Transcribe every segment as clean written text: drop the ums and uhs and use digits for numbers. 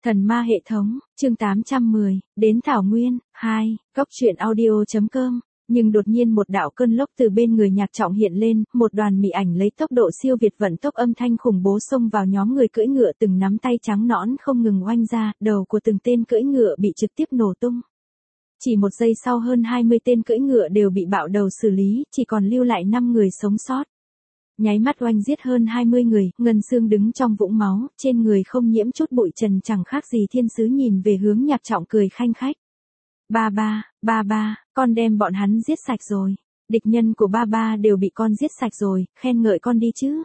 Thần ma hệ thống, chương 810, đến Thảo Nguyên, 2, góc truyện audio.com. Nhưng đột nhiên một đạo cơn lốc từ bên người Nhạc Trọng hiện lên, một đoàn mị ảnh lấy tốc độ siêu việt vận tốc âm thanh khủng bố xông vào nhóm người cưỡi ngựa, từng nắm tay trắng nõn không ngừng oanh ra, đầu của từng tên cưỡi ngựa bị trực tiếp nổ tung. Chỉ một giây sau hơn 20 tên cưỡi ngựa đều bị bạo đầu xử lý, chỉ còn lưu lại 5 người sống sót. Nháy mắt oanh giết hơn 20 người, Ngân Xương đứng trong vũng máu, trên người không nhiễm chút bụi trần, chẳng khác gì thiên sứ, nhìn về hướng Nhạc Trọng cười khanh khách. Ba, con đem bọn hắn giết sạch rồi. Địch nhân của ba đều bị con giết sạch rồi, khen ngợi con đi chứ.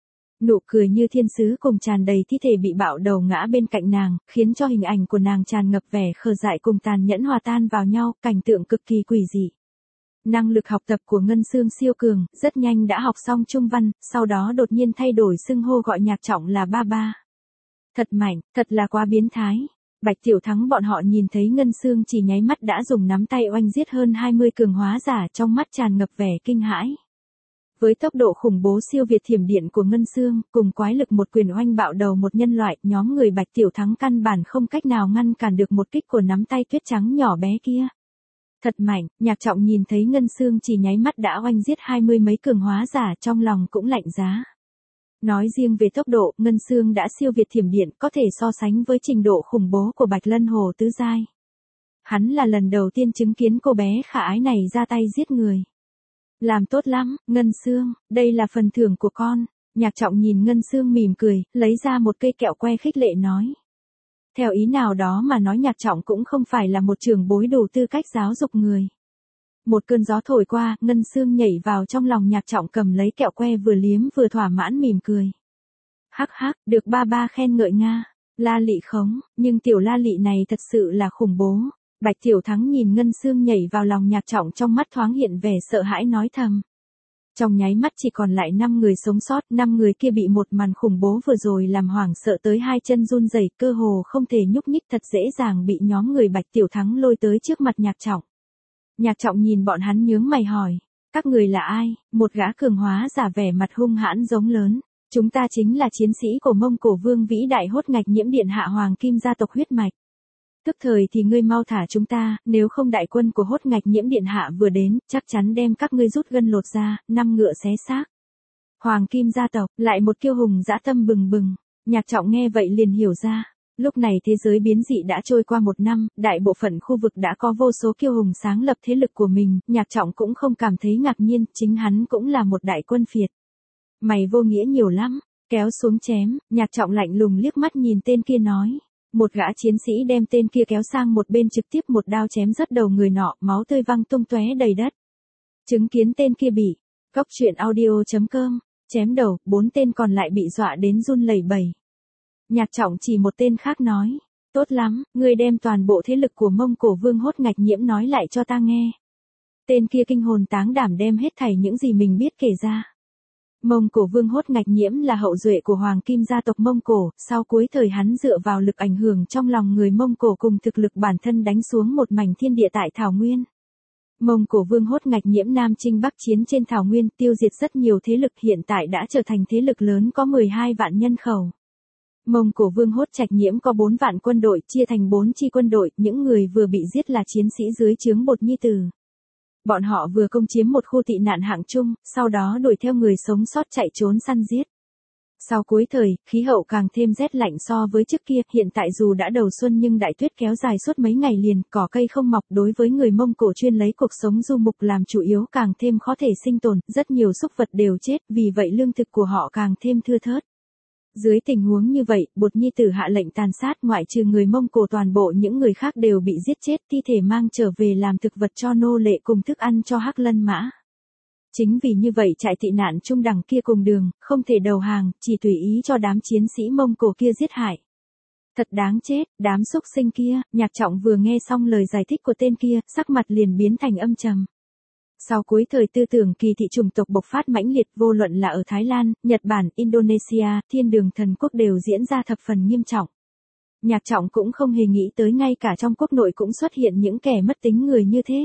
Nụ cười như thiên sứ cùng tràn đầy thi thể bị bạo đầu ngã bên cạnh nàng, khiến cho hình ảnh của nàng tràn ngập vẻ khờ dại cùng tàn nhẫn hòa tan vào nhau, cảnh tượng cực kỳ quỷ dị. Năng lực học tập của Ngân Xương siêu cường, rất nhanh đã học xong trung văn, sau đó đột nhiên thay đổi xưng hô gọi Nhạc Trọng là ba. Thật mạnh, thật là quá biến thái. Bạch Tiểu Thắng bọn họ nhìn thấy Ngân Xương chỉ nháy mắt đã dùng nắm tay oanh giết hơn 20 cường hóa giả, trong mắt tràn ngập vẻ kinh hãi. Với tốc độ khủng bố siêu việt thiểm điện của Ngân Xương, cùng quái lực một quyền oanh bạo đầu một nhân loại, nhóm người Bạch Tiểu Thắng căn bản không cách nào ngăn cản được một kích của nắm tay tuyết trắng nhỏ bé kia. Thật mạnh, Nhạc Trọng nhìn thấy Ngân Xương chỉ nháy mắt đã oanh giết 20 mấy cường hóa giả, trong lòng cũng lạnh giá. Nói riêng về tốc độ, Ngân Xương đã siêu việt thiểm điện, có thể so sánh với trình độ khủng bố của Bạch Lân Hồ tứ giai. Hắn là lần đầu tiên chứng kiến cô bé khả ái này ra tay giết người. Làm tốt lắm, Ngân Xương, đây là phần thưởng của con. Nhạc Trọng nhìn Ngân Xương mỉm cười, lấy ra một cây kẹo que khích lệ nói. Theo ý nào đó mà nói, Nhạc Trọng cũng không phải là một trưởng bối đủ tư cách giáo dục người. Một cơn gió thổi qua, Ngân Xương nhảy vào trong lòng Nhạc Trọng, cầm lấy kẹo que vừa liếm vừa thỏa mãn mỉm cười. Hắc, được ba khen ngợi nga. La lị khống, nhưng tiểu la lị này thật sự là khủng bố. Bạch Tiểu Thắng nhìn Ngân Xương nhảy vào lòng Nhạc Trọng, trong mắt thoáng hiện vẻ sợ hãi nói thầm. Trong nháy mắt chỉ còn lại 5 người sống sót, 5 người kia bị một màn khủng bố vừa rồi làm hoảng sợ tới hai chân run rẩy, cơ hồ không thể nhúc nhích, thật dễ dàng bị nhóm người Bạch Tiểu Thắng lôi tới trước mặt Nhạc Trọng. Nhạc Trọng nhìn bọn hắn nhướng mày hỏi, các người là ai? Một gã cường hóa giả vẻ mặt hung hãn giống lớn, chúng ta chính là chiến sĩ của Mông Cổ Vương vĩ đại Hốt Ngạch Nhiễm Điện Hạ Hoàng Kim gia tộc huyết mạch. Tức thời thì ngươi mau thả chúng ta, nếu không đại quân của Hốt Ngạch Nhiễm Điện Hạ vừa đến, chắc chắn đem các ngươi rút gân lột da, 5 ngựa xé xác. Hoàng Kim gia tộc, lại một kiêu hùng dã tâm bừng bừng. Nhạc Trọng nghe vậy liền hiểu ra. Lúc này thế giới biến dị đã trôi qua 1 năm, đại bộ phận khu vực đã có vô số kiêu hùng sáng lập thế lực của mình, Nhạc Trọng cũng không cảm thấy ngạc nhiên, chính hắn cũng là một đại quân phiệt. Mày vô nghĩa nhiều lắm, kéo xuống chém. Nhạc Trọng lạnh lùng liếc mắt nhìn tên kia nói. Một gã chiến sĩ đem tên kia kéo sang một bên, trực tiếp một đao chém rớt đầu người nọ, máu tươi văng tung tóe đầy đất. Chứng kiến tên kia bị góc truyện audio.com chém đầu, 4 tên còn lại bị dọa đến run lẩy bẩy. Nhạc Trọng chỉ một tên khác nói, tốt lắm, ngươi đem toàn bộ thế lực của Mông Cổ Vương Hốt Ngạch Nhiễm nói lại cho ta nghe. Tên kia kinh hồn táng đảm đem hết thảy những gì mình biết kể ra. Mông Cổ Vương Hốt Ngạch Nhiễm là hậu duệ của Hoàng Kim gia tộc Mông Cổ, sau cuối thời hắn dựa vào lực ảnh hưởng trong lòng người Mông Cổ cùng thực lực bản thân đánh xuống một mảnh thiên địa tại Thảo Nguyên. Mông Cổ Vương Hốt Ngạch Nhiễm Nam chinh Bắc chiến trên Thảo Nguyên, tiêu diệt rất nhiều thế lực, hiện tại đã trở thành thế lực lớn có 12 vạn nhân khẩu. Mông Cổ Vương Hốt Trạch Nhiễm có 4 vạn quân đội, chia thành 4 chi quân đội, những người vừa bị giết là chiến sĩ dưới trướng Bột Nhi Tử. Bọn họ vừa công chiếm một khu tị nạn hạng trung, sau đó đuổi theo người sống sót chạy trốn săn giết. Sau cuối thời, khí hậu càng thêm rét lạnh so với trước kia, hiện tại dù đã đầu xuân nhưng đại tuyết kéo dài suốt mấy ngày liền, cỏ cây không mọc, đối với người Mông Cổ chuyên lấy cuộc sống du mục làm chủ yếu càng thêm khó thể sinh tồn, rất nhiều súc vật đều chết, vì vậy lương thực của họ càng thêm thưa thớt. Dưới tình huống như vậy, Bột Nhi Tử hạ lệnh tàn sát, ngoại trừ người Mông Cổ toàn bộ những người khác đều bị giết chết, thi thể mang trở về làm thực vật cho nô lệ cùng thức ăn cho Hắc Lân mã. Chính vì như vậy trại tị nạn trung đẳng kia cùng đường, không thể đầu hàng, chỉ tùy ý cho đám chiến sĩ Mông Cổ kia giết hại. Thật đáng chết, đám xúc sinh kia. Nhạc Trọng vừa nghe xong lời giải thích của tên kia, sắc mặt liền biến thành âm trầm. Sau cuối thời tư tưởng kỳ thị chủng tộc bộc phát mãnh liệt, vô luận là ở Thái Lan, Nhật Bản, Indonesia, Thiên Đường Thần Quốc đều diễn ra thập phần nghiêm trọng. Nhạc Trọng cũng không hề nghĩ tới ngay cả trong quốc nội cũng xuất hiện những kẻ mất tính người như thế.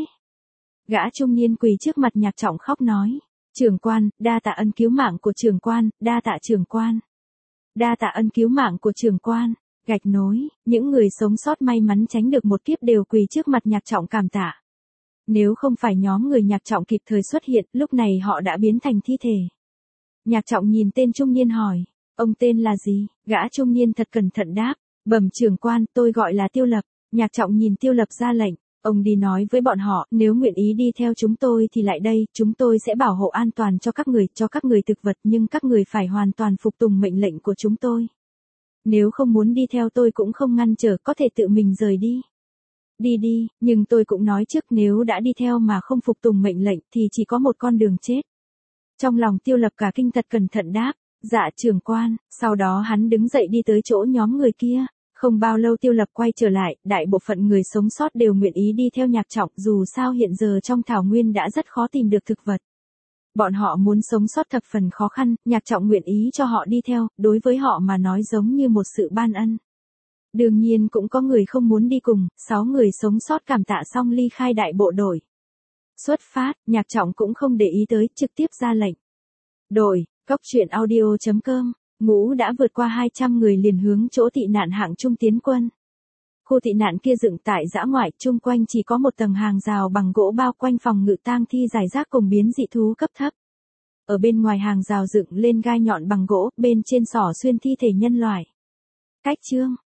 Gã trung niên quỳ trước mặt Nhạc Trọng khóc nói, trưởng quan, đa tạ ân cứu mạng của trưởng quan, đa tạ trưởng quan. Đa tạ ân cứu mạng của trưởng quan. Gạch nối, những người sống sót may mắn tránh được một kiếp đều quỳ trước mặt Nhạc Trọng cảm tạ. Nếu không phải nhóm người Nhạc Trọng kịp thời xuất hiện, lúc này họ đã biến thành thi thể. Nhạc Trọng nhìn tên trung niên hỏi, ông tên là gì? Gã trung niên thật cẩn thận đáp, bẩm trưởng quan, tôi gọi là Tiêu Lập. Nhạc Trọng nhìn Tiêu Lập ra lệnh, ông đi nói với bọn họ, nếu nguyện ý đi theo chúng tôi thì lại đây, chúng tôi sẽ bảo hộ an toàn cho các người thực vật, nhưng các người phải hoàn toàn phục tùng mệnh lệnh của chúng tôi. Nếu không muốn đi theo tôi cũng không ngăn trở, có thể tự mình rời đi. Đi đi, nhưng tôi cũng nói trước, nếu đã đi theo mà không phục tùng mệnh lệnh thì chỉ có một con đường chết. Trong lòng Tiêu Lập cả kinh, thật cẩn thận đáp, dạ trưởng quan. Sau đó hắn đứng dậy đi tới chỗ nhóm người kia. Không bao lâu Tiêu Lập quay trở lại, đại bộ phận người sống sót đều nguyện ý đi theo Nhạc Trọng, dù sao hiện giờ trong thảo nguyên đã rất khó tìm được thực vật. Bọn họ muốn sống sót thập phần khó khăn, Nhạc Trọng nguyện ý cho họ đi theo, đối với họ mà nói giống như một sự ban ân. Đương nhiên cũng có người không muốn đi cùng, 6 người sống sót cảm tạ xong ly khai đại bộ đội. Xuất phát, Nhạc Trọng cũng không để ý tới, trực tiếp ra lệnh. Đội, cốc truyện audio.com, Ngũ đã vượt qua 200 người liền hướng chỗ tị nạn hạng trung tiến quân. Khu tị nạn kia dựng tại dã ngoại, chung quanh chỉ có một tầng hàng rào bằng gỗ bao quanh phòng ngự tang thi rải rác cùng biến dị thú cấp thấp. Ở bên ngoài hàng rào dựng lên gai nhọn bằng gỗ, bên trên xỏ xuyên thi thể nhân loại. Cách chương